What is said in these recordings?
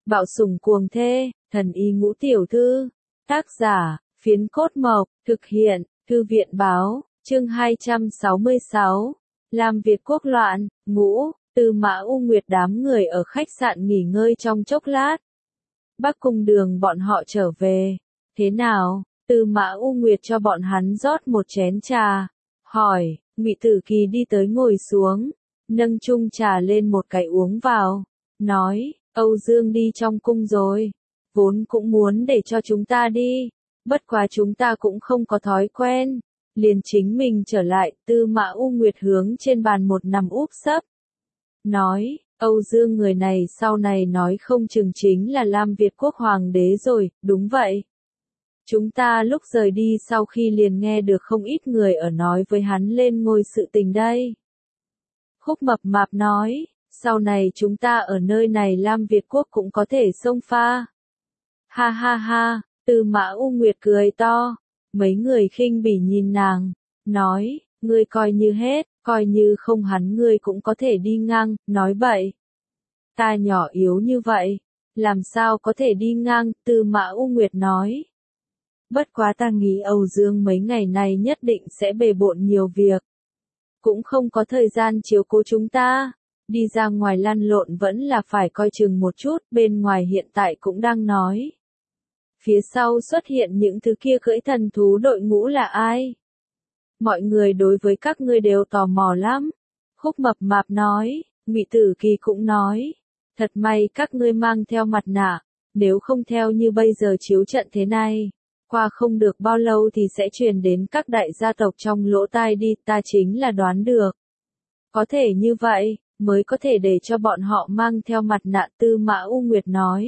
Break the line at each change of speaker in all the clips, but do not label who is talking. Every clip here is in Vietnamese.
Bạo sủng cuồng thê, thần y ngũ tiểu thư. Tác giả, Phiến Cốt Mộc, thực hiện, Thư viện Báo, chương 266. Lam Việt quốc loạn, ngũ, Tư Mã U Nguyệt đám người ở khách sạn nghỉ ngơi trong chốc lát. Bắc Cung Đường bọn họ trở về. Thế nào? Tư Mã U Nguyệt cho bọn hắn rót một chén trà. Hỏi, Ngụy Tử Kỳ đi tới ngồi xuống, nâng chung trà lên một cái uống vào. Nói, Âu Dương đi trong cung rồi. Vốn cũng muốn để cho chúng ta đi. Bất quá chúng ta cũng không có thói quen. Liền chính mình trở lại. Tư Mã U Nguyệt hướng trên bàn một nằm úp sấp. Nói, Âu Dương người này sau này nói không chừng chính là Lam Việt quốc hoàng đế rồi, đúng vậy. Chúng ta lúc rời đi sau khi liền nghe được không ít người ở nói với hắn lên ngôi sự tình đây. Khúc Mập Mạp nói, sau này chúng ta ở nơi này Lam Việt quốc cũng có thể xông pha. Ha ha ha, Tư Mã U Nguyệt cười to, mấy người khinh bỉ nhìn nàng, nói, ngươi coi như hết, coi như không hắn ngươi cũng có thể đi ngang, nói bậy. Ta nhỏ yếu như vậy, làm sao có thể đi ngang, Tư Mã U Nguyệt nói. Bất quá ta nghĩ Âu Dương mấy ngày này nhất định sẽ bề bộn nhiều việc. Cũng không có thời gian chiếu cố chúng ta. Đi ra ngoài lăn lộn vẫn là phải coi chừng một chút, bên ngoài hiện tại cũng đang nói. Phía sau xuất hiện những thứ kia cưỡi thần thú đội ngũ là ai? Mọi người đối với các ngươi đều tò mò lắm. Khúc Mập Mạp nói, Ngụy Tử Kỳ cũng nói. Thật may các ngươi mang theo mặt nạ, nếu không theo như bây giờ chiếu trận thế này. Qua không được bao lâu thì sẽ truyền đến các đại gia tộc trong lỗ tai đi, ta chính là đoán được. Có thể như vậy, mới có thể để cho bọn họ mang theo mặt nạ, Tư Mã U Nguyệt nói.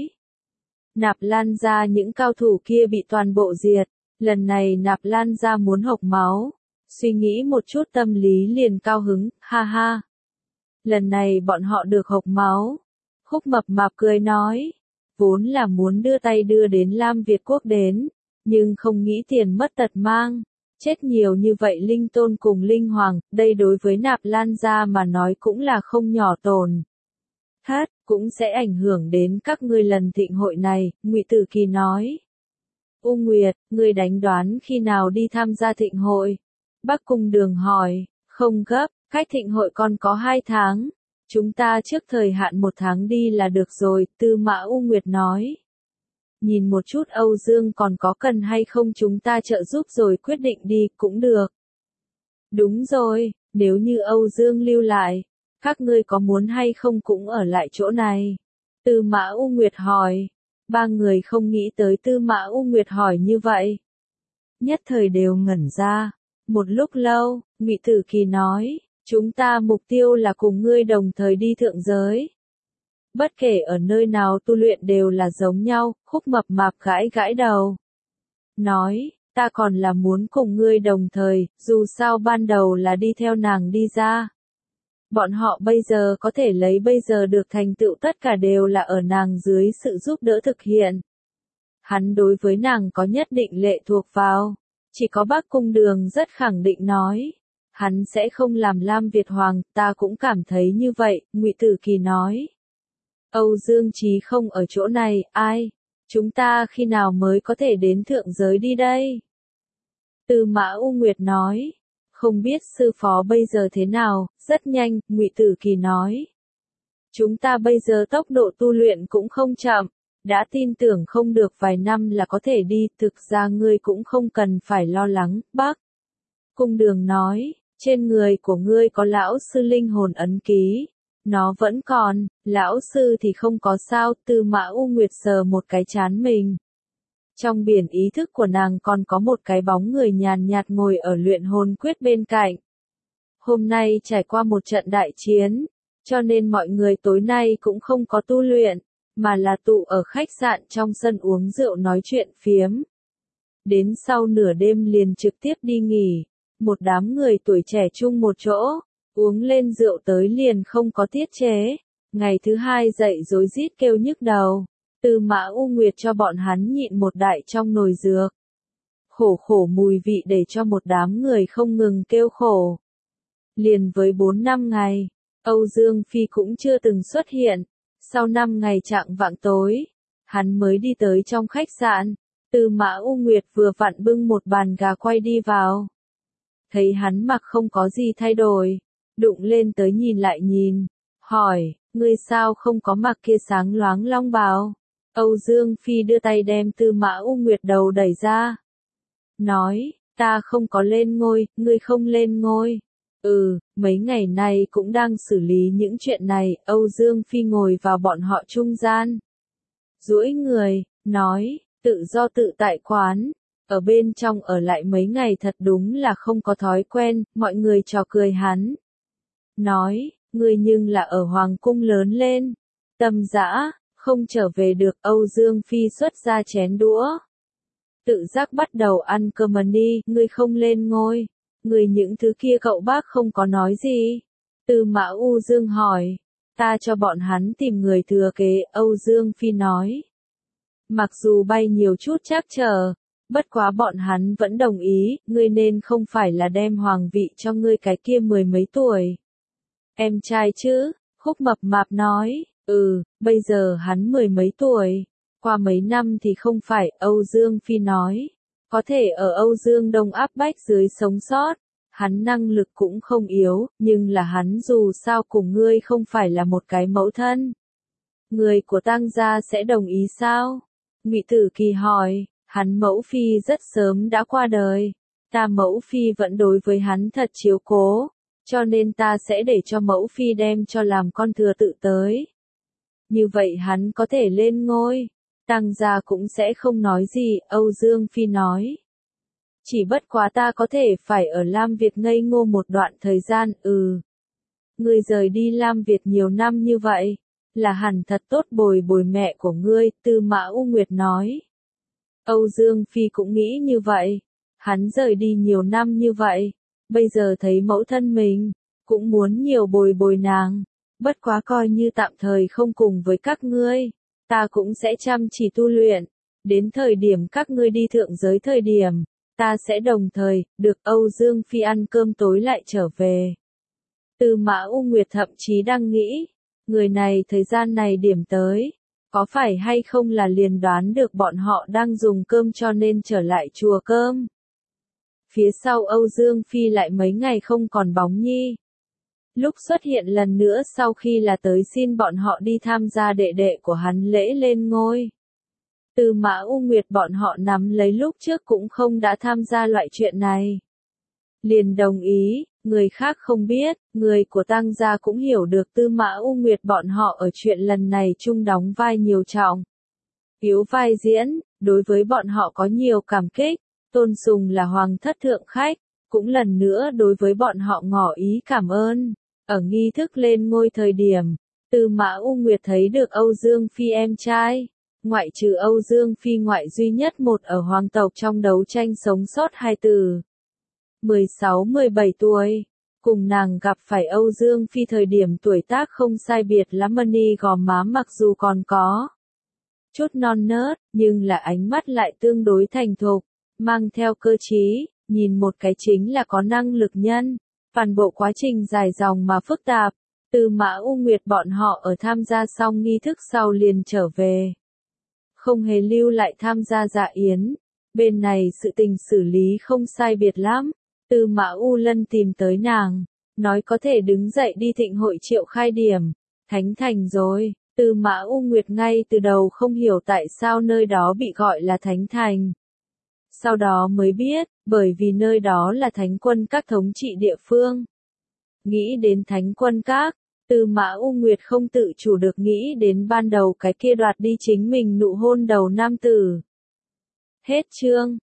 Nạp Lan gia những cao thủ kia bị toàn bộ diệt, lần này Nạp Lan gia muốn hộc máu. Suy nghĩ một chút tâm lý liền cao hứng, ha ha. Lần này bọn họ được hộc máu. Khúc Mập Mạp cười nói, vốn là muốn đưa tay đưa đến Lam Việt quốc đến. Nhưng không nghĩ tiền mất tật mang, chết nhiều như vậy linh tôn cùng linh hoàng, đây đối với Nạp Lan gia mà nói cũng là không nhỏ tổn. Thất, cũng sẽ ảnh hưởng đến các ngươi lần thịnh hội này, Ngụy Tử Kỳ nói. U Nguyệt, ngươi đánh đoán khi nào đi tham gia thịnh hội? Bắc Cung Đường hỏi, không gấp, cách thịnh hội còn có 2 tháng. Chúng ta trước thời hạn 1 tháng đi là được rồi, Tư Mã U Nguyệt nói. Nhìn một chút Âu Dương còn có cần hay không chúng ta trợ giúp rồi quyết định đi, cũng được. Đúng rồi, nếu như Âu Dương lưu lại, các ngươi có muốn hay không cũng ở lại chỗ này? Tư Mã U Nguyệt hỏi. 3 người không nghĩ tới Tư Mã U Nguyệt hỏi như vậy. Nhất thời đều ngẩn ra. Một lúc lâu, Ngụy Tử Kỳ nói, chúng ta mục tiêu là cùng ngươi đồng thời đi thượng giới. Bất kể ở nơi nào tu luyện đều là giống nhau, Khúc Mập Mạp gãi gãi đầu. Nói, ta còn là muốn cùng ngươi đồng thời, dù sao ban đầu là đi theo nàng đi ra. Bọn họ bây giờ có thể lấy bây giờ được thành tựu tất cả đều là ở nàng dưới sự giúp đỡ thực hiện. Hắn đối với nàng có nhất định lệ thuộc vào. Chỉ có Bắc Cung Đường rất khẳng định nói. Hắn sẽ không làm Lam Việt Hoàng, ta cũng cảm thấy như vậy, Ngụy Tử Kỳ nói. Âu Dương Chí không ở chỗ này, ai? Chúng ta khi nào mới có thể đến thượng giới đi đây? Tư Mã U Nguyệt nói. Không biết sư phó bây giờ thế nào, rất nhanh, Ngụy Tử Kỳ nói. Chúng ta bây giờ tốc độ tu luyện cũng không chậm, đã tin tưởng không được vài năm là có thể đi, thực ra ngươi cũng không cần phải lo lắng, Bắc Cung Đường nói, trên người của ngươi có lão sư linh hồn ấn ký. Nó vẫn còn, lão sư thì không có sao, Tư Mã U Nguyệt sờ một cái trán mình. Trong biển ý thức của nàng còn có một cái bóng người nhàn nhạt ngồi ở luyện hồn quyết bên cạnh. Hôm nay trải qua một trận đại chiến, cho nên mọi người tối nay cũng không có tu luyện, mà là tụ ở khách sạn trong sân uống rượu nói chuyện phiếm. Đến sau nửa đêm liền trực tiếp đi nghỉ, một đám người tuổi trẻ chung một chỗ. Uống lên rượu tới liền không có tiết chế. Ngày thứ 2 dậy rối rít kêu nhức đầu. Tư Mã U Nguyệt cho bọn hắn nhịn một đại trong nồi dược. Khổ khổ mùi vị để cho một đám người không ngừng kêu khổ. Liền với 4 năm ngày, Âu Dương Phi cũng chưa từng xuất hiện. Sau 5 ngày chạng vạng tối, hắn mới đi tới trong khách sạn. Tư Mã U Nguyệt vừa vặn bưng một bàn gà quay đi vào. Thấy hắn mặc không có gì thay đổi, đụng lên tới nhìn lại nhìn, hỏi, ngươi sao không có mặc kia sáng loáng long bào? Âu Dương Phi đưa tay đem Tư Mã U Nguyệt đầu đẩy ra. Nói, ta không có lên ngôi, ngươi không lên ngôi. Mấy ngày này cũng đang xử lý những chuyện này. Âu Dương Phi ngồi vào bọn họ trung gian. Duỗi người, nói, tự do tự tại quán. Ở bên trong ở lại mấy ngày thật đúng là không có thói quen, mọi người trò cười hắn. Nói, ngươi nhưng là ở Hoàng cung lớn lên. Tâm dã, không trở về được. Âu Dương Phi xuất ra chén đũa. Tự giác bắt đầu ăn cơm đi, ngươi không lên ngôi. Ngươi những thứ kia cậu bác không có nói gì. Tư Mã U Dương hỏi, ta cho bọn hắn tìm người thừa kế. Âu Dương Phi nói. Mặc dù bay nhiều chút trắc trở, bất quá bọn hắn vẫn đồng ý, ngươi nên không phải là đem hoàng vị cho ngươi cái kia 10 mấy tuổi. Em trai chứ, Khúc Mập Mạp nói, bây giờ hắn 10 mấy tuổi, qua mấy năm thì không phải. Âu Dương Phi nói, có thể ở Âu Dương Đông áp bách dưới sống sót, hắn năng lực cũng không yếu, nhưng là hắn dù sao cùng ngươi không phải là một cái mẫu thân. Người của Tang gia sẽ đồng ý sao? Ngụy Tử Kỳ hỏi, hắn mẫu phi rất sớm đã qua đời, ta mẫu phi vẫn đối với hắn thật chiếu cố, cho nên ta sẽ để cho mẫu phi đem cho làm con thừa tự tới. Như vậy hắn có thể lên ngôi, Tang gia cũng sẽ không nói gì. Âu Dương Phi nói. Chỉ bất quá ta có thể phải ở Lam Việt ngây ngô một đoạn thời gian. Ngươi rời đi Lam Việt nhiều năm như vậy, là hẳn thật tốt bồi bồi mẹ của ngươi. Tư Mã U Nguyệt nói. Âu Dương Phi cũng nghĩ như vậy, hắn rời đi nhiều năm như vậy, bây giờ thấy mẫu thân mình, cũng muốn nhiều bồi bồi nàng, bất quá coi như tạm thời không cùng với các ngươi, ta cũng sẽ chăm chỉ tu luyện, đến thời điểm các ngươi đi thượng giới thời điểm, ta sẽ đồng thời. Được. Âu Dương Phi ăn cơm tối lại trở về. Tư Mã U Nguyệt thậm chí đang nghĩ, người này thời gian này điểm tới, có phải hay không là liền đoán được bọn họ đang dùng cơm cho nên trở lại chùa cơm. Phía sau Âu Dương Phi lại mấy ngày không còn bóng nhi. Lúc xuất hiện lần nữa sau khi là tới xin bọn họ đi tham gia đệ đệ của hắn lễ lên ngôi. Tư Mã U Nguyệt bọn họ nắm lấy lúc trước cũng không đã tham gia loại chuyện này. Liền đồng ý, người khác không biết, người của Tang gia cũng hiểu được Tư Mã U Nguyệt bọn họ ở chuyện lần này chung đóng vai nhiều trọng. Yếu vai diễn, đối với bọn họ có nhiều cảm kích, tôn sùng là hoàng thất thượng khách, cũng lần nữa đối với bọn họ ngỏ ý cảm ơn. Ở nghi thức lên ngôi thời điểm, Tư Mã U Nguyệt thấy được Âu Dương Phi em trai, ngoại trừ Âu Dương Phi ngoại duy nhất một ở hoàng tộc trong đấu tranh sống sót hai từ. 16-17 tuổi, cùng nàng gặp phải Âu Dương Phi thời điểm tuổi tác không sai biệt lắm, mani gò má mặc dù còn có chút non nớt, nhưng là ánh mắt lại tương đối thành thục, mang theo cơ trí, nhìn một cái chính là có năng lực nhân. Toàn bộ quá trình dài dòng mà phức tạp, Tư Mã U Nguyệt bọn họ ở tham gia xong nghi thức sau liền trở về. Không hề lưu lại tham gia dạ yến, bên này sự tình xử lý không sai biệt lắm. Tư Mã U Lân tìm tới nàng, nói có thể đứng dậy đi thịnh hội triệu khai điểm, thánh thành rồi. Tư Mã U Nguyệt ngay từ đầu không hiểu tại sao nơi đó bị gọi là thánh thành. Sau đó mới biết, bởi vì nơi đó là thánh quân các thống trị địa phương. Nghĩ đến thánh quân các, Tư Mã U Nguyệt không tự chủ được nghĩ đến ban đầu cái kia đoạt đi chính mình nụ hôn đầu nam tử. Hết chương.